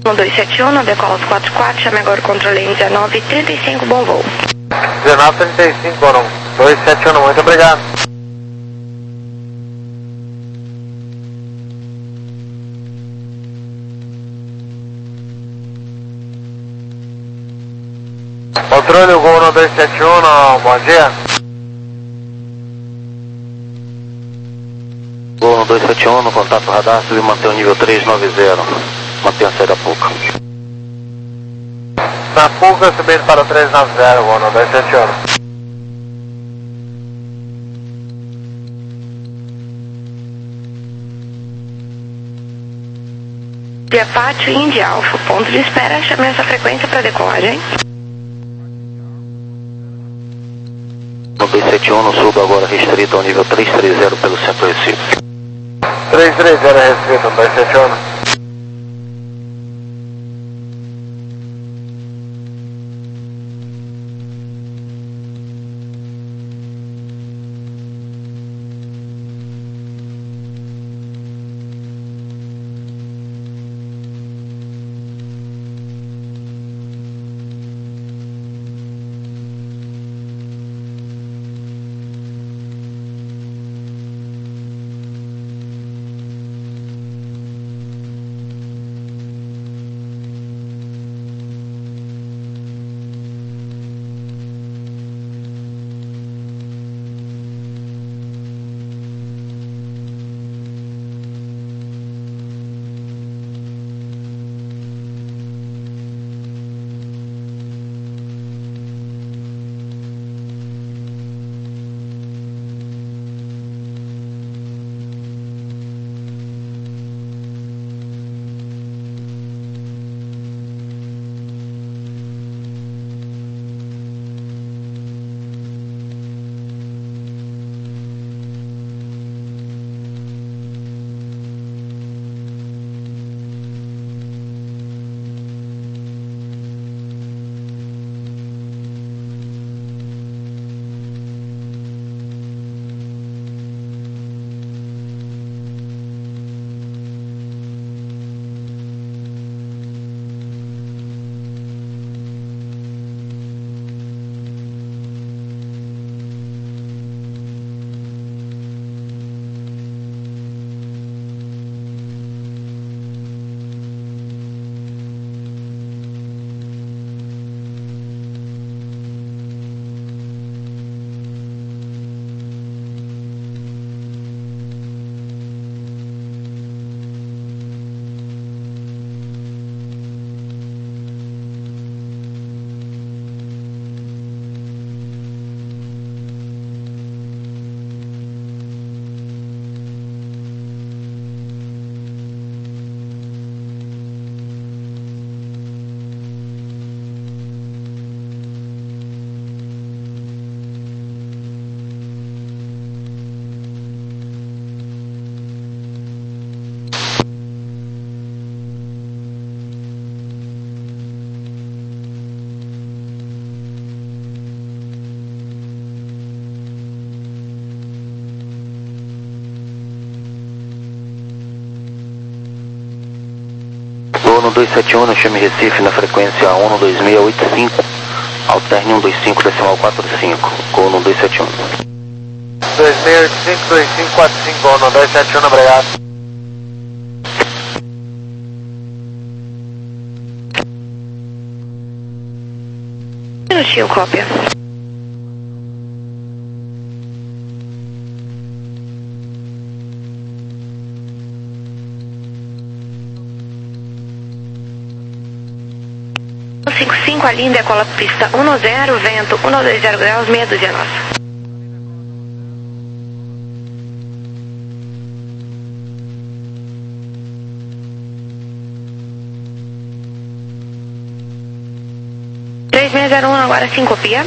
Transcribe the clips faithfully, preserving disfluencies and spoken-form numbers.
um dois sete um, decola quatro quatro, chame agora o controle em dezenove trinta e cinco, bom voo. dezenove trinta e cinco, um dois sete um, muito obrigado. Controle, o Gol um dois sete um, bom dia. Gol um dois sete um, no contato radar, subir manter o nível três nove zero. Mantenha a saída pouca. Na fuga, subindo para o três nove zero, Gol um dois sete um. Via Pátio Indy Alfa, ponto de espera, chame essa frequência para decolagem. No dois sete um, no sul agora restrito ao nível três três zero pelo centro Recife. três três zero restrito, dois sete um. um dois sete um, no chame Recife, na frequência um dois seis oito cinco, alterne um dois cinco, decimal quatro cinco, Gol um dois sete um. dois seis oito cinco, dois cinco quatro cinco, Gol um dois sete um, obrigado. Minutinho, cópia. cinco cinco, a linha decola pista um zero, vento um dois zero graus, meia dúzia nossa. três seis zero um, agora sincopia.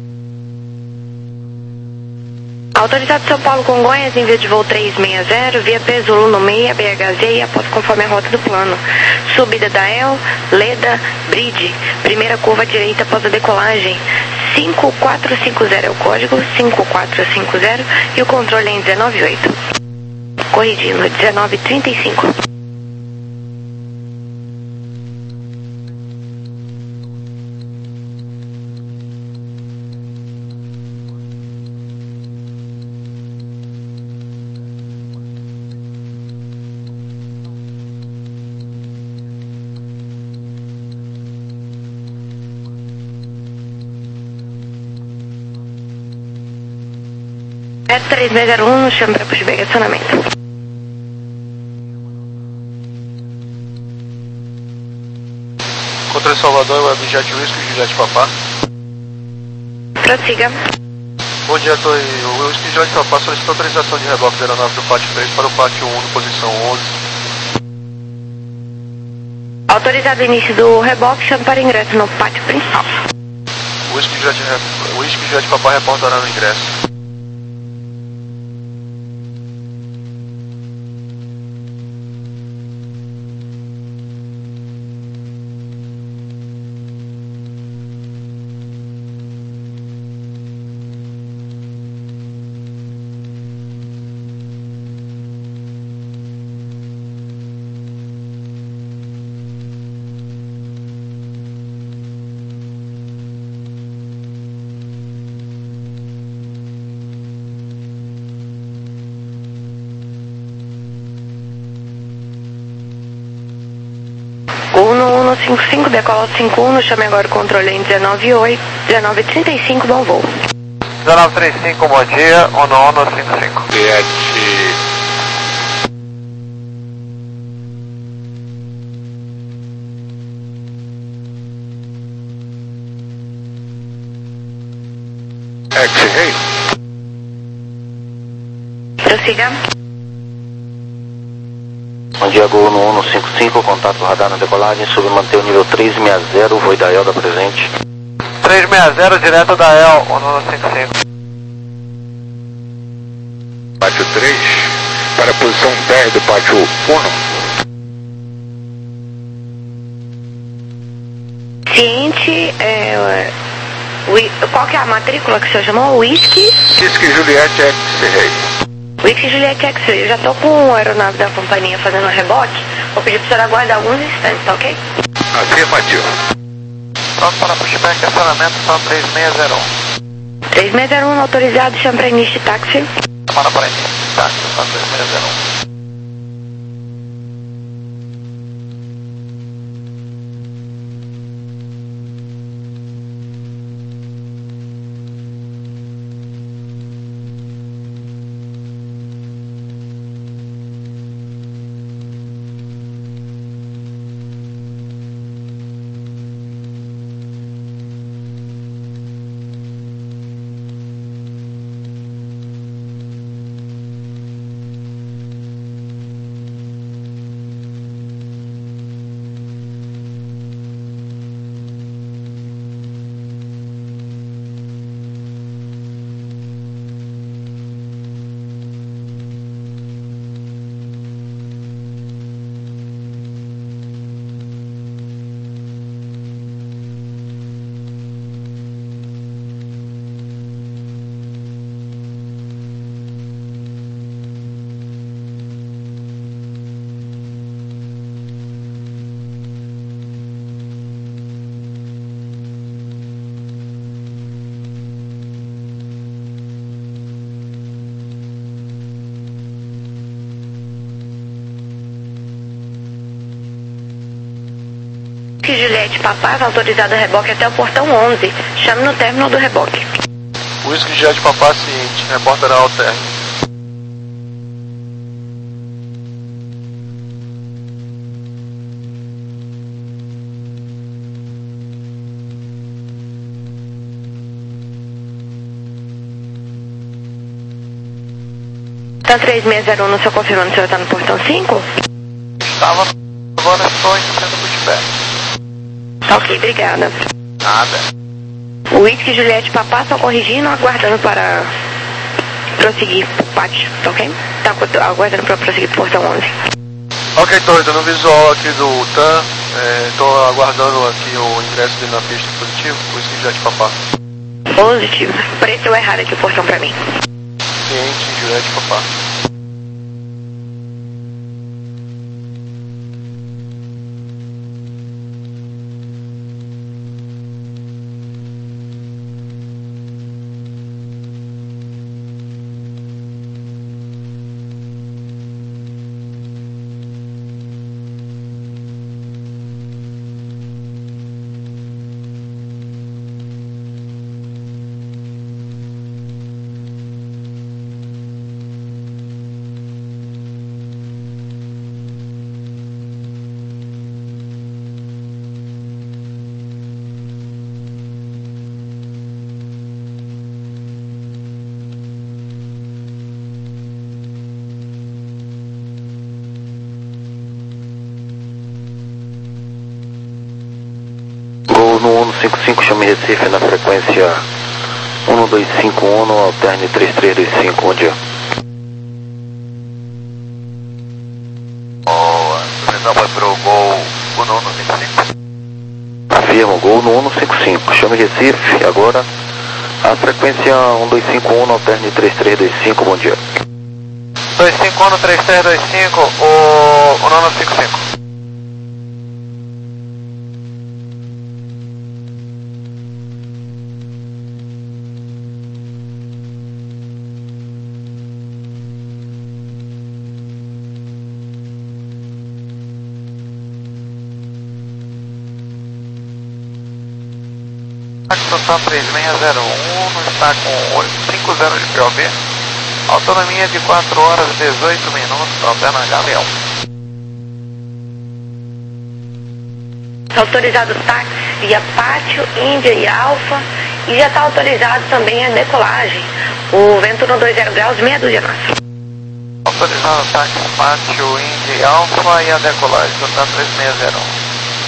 Autorizado São Paulo Congonhas, envio de voo três seis zero, via P Zulu no meia, B H Z e após conforme a rota do plano. Subida da El, Leda, Bridge, primeira curva à direita após a decolagem. cinco quatro cinco zero é o código, cinco quatro cinco zero e o controle é em dezenove oito. Corrigindo, dezenove trinta e cinco. três seis zero um, chame para pushback e acionamento. Controle Salvador, Webjet Whisky, Juliette Papá. Prossiga. Bom dia, Torre. O Whisky Juliette Papá solicitou autorização de reboque da aeronave do pátio três para o pátio um, posição onze. Autorizado o início do reboque, chame para ingresso no pátio principal. O Whisky Juliette, o Whisky Juliette Papá reportará no ingresso. um um cinco cinco, decola cinco um, chame agora o controle em dezenove oito, dezenove trinta e cinco, bom voo. dezenove trinta e cinco, bom dia, um um cinco cinco. Juliette. X-Ray. Prossiga. Bom dia, Gol no um cinco cinco, contato radar na decolagem, submanter o nível três seis zero, voo da Elda presente. três seis zero, direto da E L, um um cinco cinco. Pátio três, para a posição dez do pátio um. Ciente, é, qual que é a matrícula que o senhor chamou? Whisky? Whisky Juliette X-Ray. Whisky Juliette X-Ray. Eu já tô com a aeronave da companhia fazendo um reboque. Vou pedir para o senhor aguardar alguns instantes, tá ok? Afirmativo. Pronto para pushback e acionamento, são três seis zero um. três seis zero um autorizado, chame para início de táxi. Semana para início de táxi, são três seis zero um. Juliette Papá, autorizado a reboque até o portão onze. Chame no término do reboque. Whisky Juliette Papá, ciente, reportará ao término. Tá três seis zero um, no seu confirmando, o senhor tá no portão cinco? Estava, agora estou iniciando o pushback. Tá ok, obrigada. Nada. Whisky Juliette Papá, só corrigindo, aguardando para prosseguir pro pátio, tá ok? Tá aguardando para prosseguir pro portão onze. Ok, Torre, no visual aqui do T A M, estou aguardando aqui o ingresso dele na pista positivo, Whisky Juliette Papá. Positivo. Apareceu errado aqui o portão pra mim. Ciente, Juliette Papá. cinco cinco, chame Recife na frequência um dois cinco um, alterne três três dois cinco, bom dia. Boa, então foi pro gol o nono cinco cinco. Afirmo, gol no um cinco cinco, chame Recife, agora a frequência um dois cinco um, alterne três três dois cinco, bom dia. dois cinco um, três três dois cinco, o, o nono cinco cinco. Total três seis zero um, está com cinco zero de P O B, autonomia de quatro horas e dezoito minutos, alterna Galeão. Autorizado táxi via Pátio, Índia e Alfa, e já está autorizado também a decolagem, o vento no dois zero graus, meia dúzia nossa. Autorizado táxi Pátio, Índia e Alfa e a decolagem, total três seis zero um.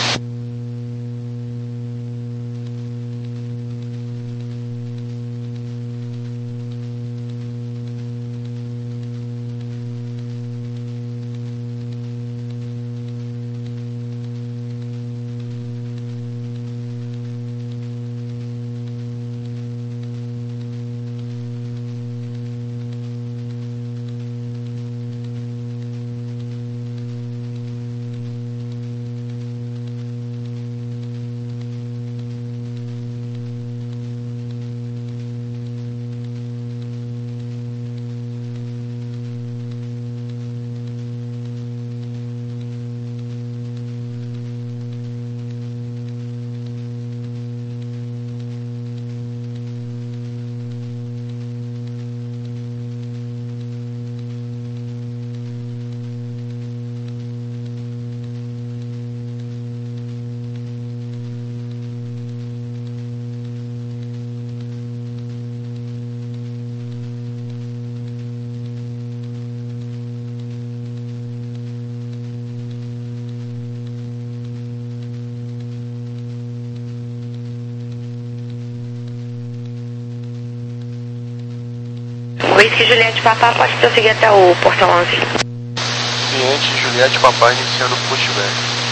Whisky Juliette Papá pode prosseguir até o portão onze. Cliente Juliette Papá iniciando o pushback.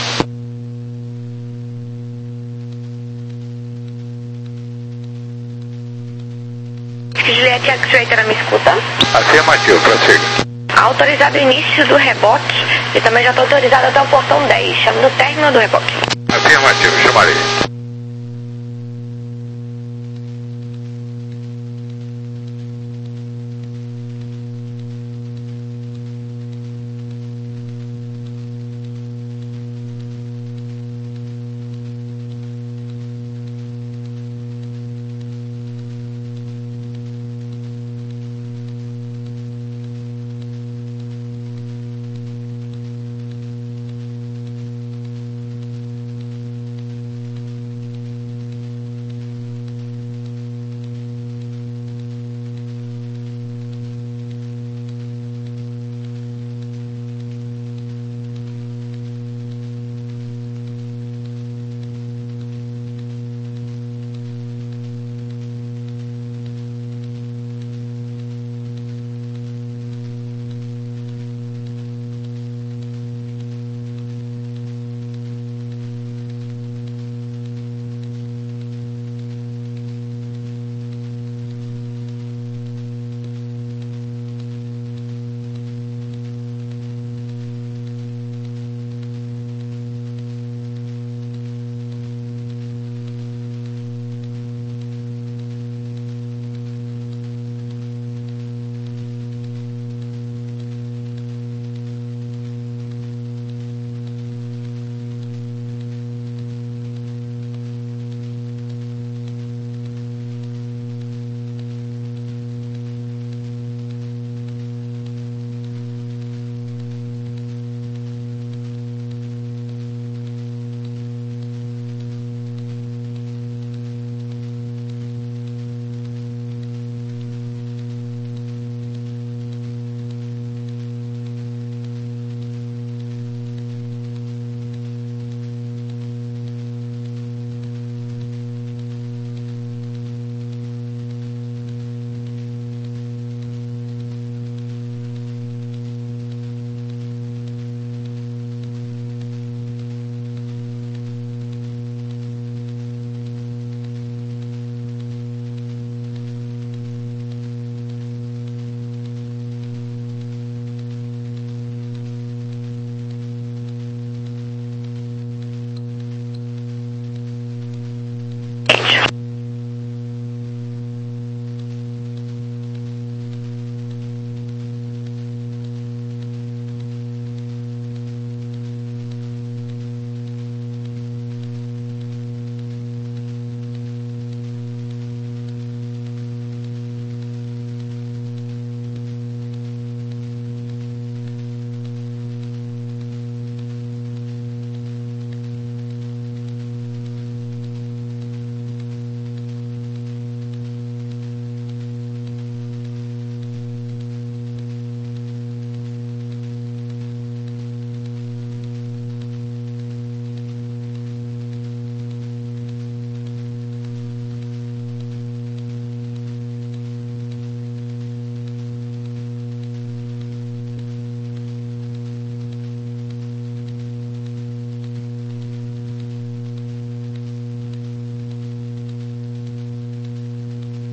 Whisky Juliette X-Ray, ela me escuta? Afirmativo, prossiga. Autorizado o início do reboque e também já está autorizado até o portão dez, chama no término do reboque. Afirmativo, chamarei.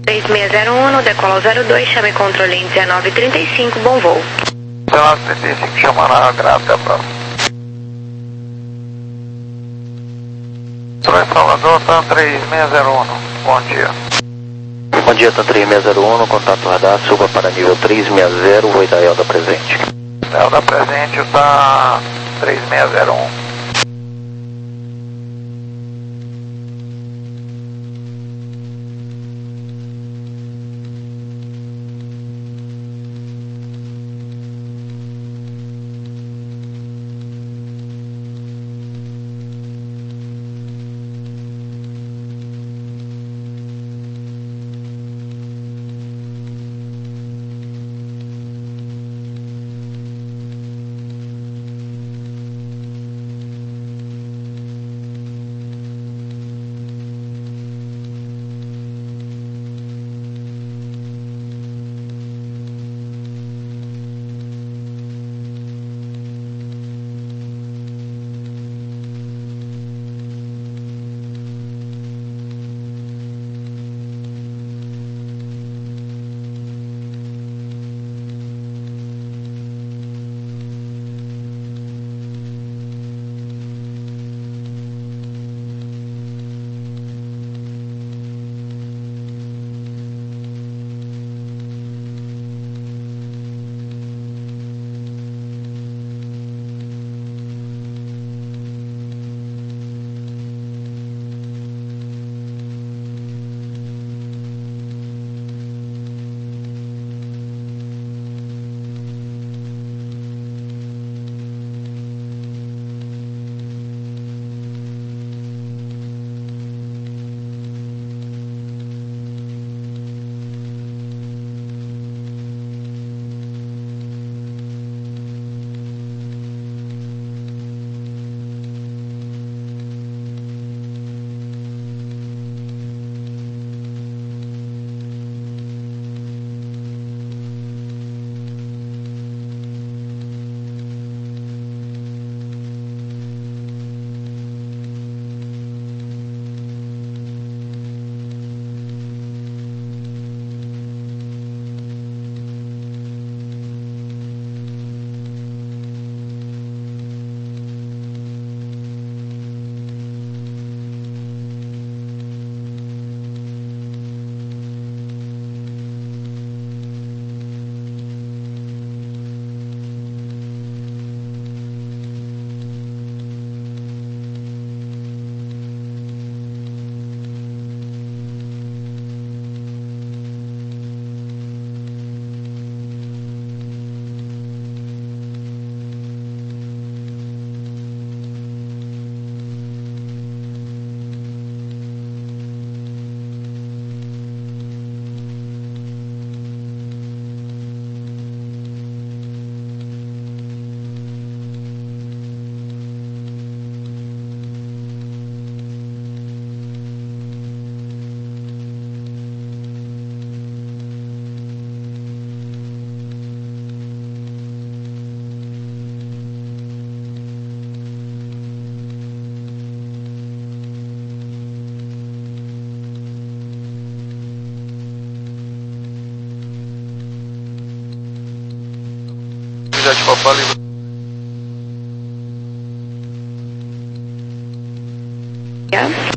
três seis zero um, decola ao zero dois, chame controle em dezenove trinta e cinco, bom voo. dezenove trinta e cinco, chamando a grávida, próximo. Salvador, TAM três seis zero um, bom dia. Bom dia, TAM três seis zero um, contato radar, suba para nível três seis zero, vou da Elda presente. Elda presente, o TAM três seis zero um. De Papá Livre. Yeah.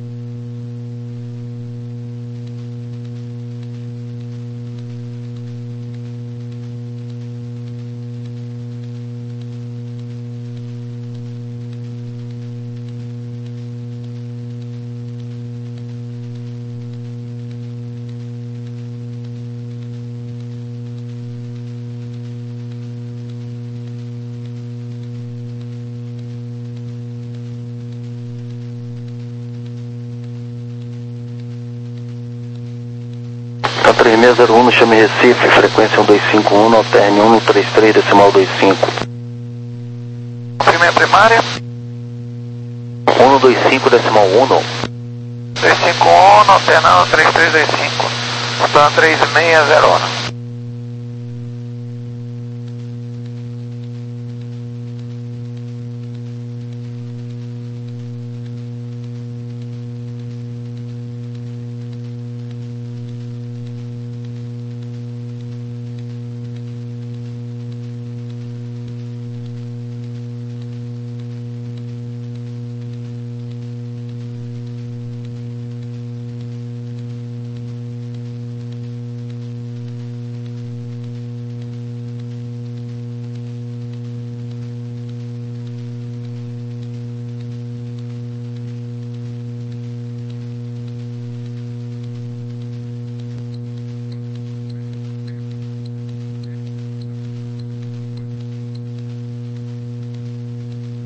três seis zero um, chame Recife, frequência um dois cinco um, alterne um três três, decimal dois cinco. Primeira primária? um dois cinco, decimal um. dois cinco um, alternando três três dois cinco. Está três seis zero um.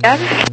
Obrigada.